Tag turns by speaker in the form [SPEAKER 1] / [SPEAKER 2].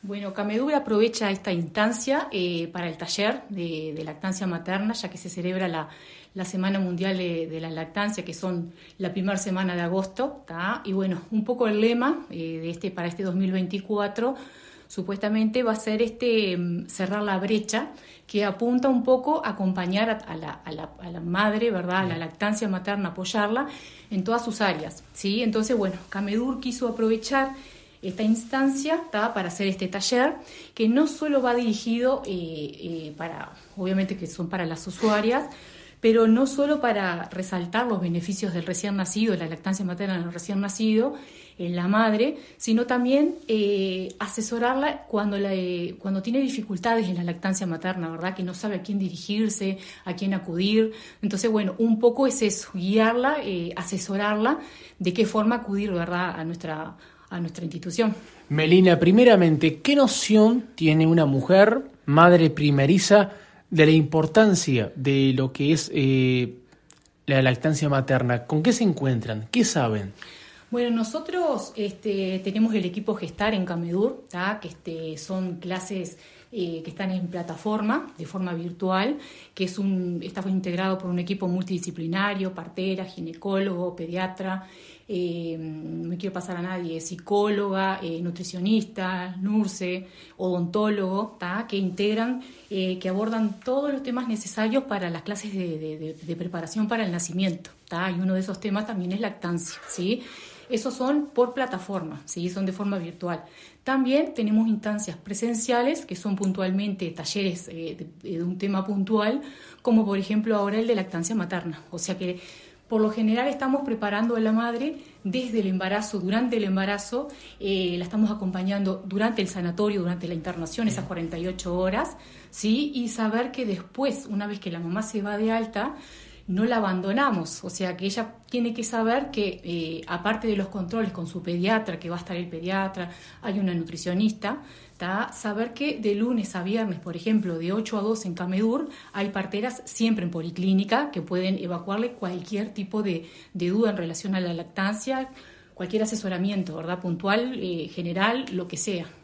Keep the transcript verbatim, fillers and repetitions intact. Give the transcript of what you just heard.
[SPEAKER 1] Bueno, Camedur aprovecha esta instancia eh, para el taller de, de lactancia materna, ya que se celebra la, la Semana Mundial de, de la Lactancia, que son la primera semana de agosto, ¿tá? Y bueno, un poco el lema eh, de este para este dos mil veinticuatro supuestamente va a ser este cerrar la brecha, que apunta un poco a acompañar a, a, la, a, la, a la madre, ¿verdad? A la lactancia materna, apoyarla en todas sus áreas, ¿sí? Entonces, bueno, Camedur quiso aprovechar esta instancia, ¿tá? Para hacer este taller, que no solo va dirigido eh, eh, para, obviamente que son para las usuarias, pero no solo para resaltar los beneficios del recién nacido, de la lactancia materna del recién nacido, en la madre, sino también eh, asesorarla cuando, la, eh, cuando tiene dificultades en la lactancia materna, ¿verdad? Que no sabe a quién dirigirse, a quién acudir. Entonces, bueno, un poco es eso, guiarla, eh, asesorarla de qué forma acudir, ¿verdad? A nuestra, a nuestra institución.
[SPEAKER 2] Melina, primeramente, ¿qué noción tiene una mujer, madre primeriza, de la importancia de lo que es eh, la lactancia materna? ¿Con qué se encuentran? ¿Qué saben?
[SPEAKER 1] Bueno, nosotros este, tenemos el equipo Gestar en Camedur, ¿tá? Que este, son clases eh, que están en plataforma, de forma virtual, que es un, está integrado por un equipo multidisciplinario, partera, ginecólogo, pediatra, eh, no me quiero pasar a nadie, psicóloga, eh, nutricionista, nurse, odontólogo, ¿tá? Que integran, eh, que abordan todos los temas necesarios para las clases de, de, de, de preparación para el nacimiento, ¿tá? Y uno de esos temas también es lactancia, ¿sí? Esos son por plataforma, ¿sí? Son de forma virtual. También tenemos instancias presenciales, que son puntualmente talleres eh, de, de un tema puntual, como por ejemplo ahora el de lactancia materna. O sea que por lo general estamos preparando a la madre desde el embarazo, durante el embarazo, eh, la estamos acompañando durante el sanatorio, durante la internación, esas cuarenta y ocho horas, ¿sí? Y saber que después, una vez que la mamá se va de alta, no la abandonamos, o sea que ella tiene que saber que eh, aparte de los controles con su pediatra, que va a estar el pediatra, hay una nutricionista, ¿tá? Saber que de lunes a viernes, por ejemplo, de ocho a dos en Camedur, hay parteras siempre en policlínica que pueden evacuarle cualquier tipo de, de duda en relación a la lactancia, cualquier asesoramiento, ¿verdad? Puntual, eh, general, lo que sea.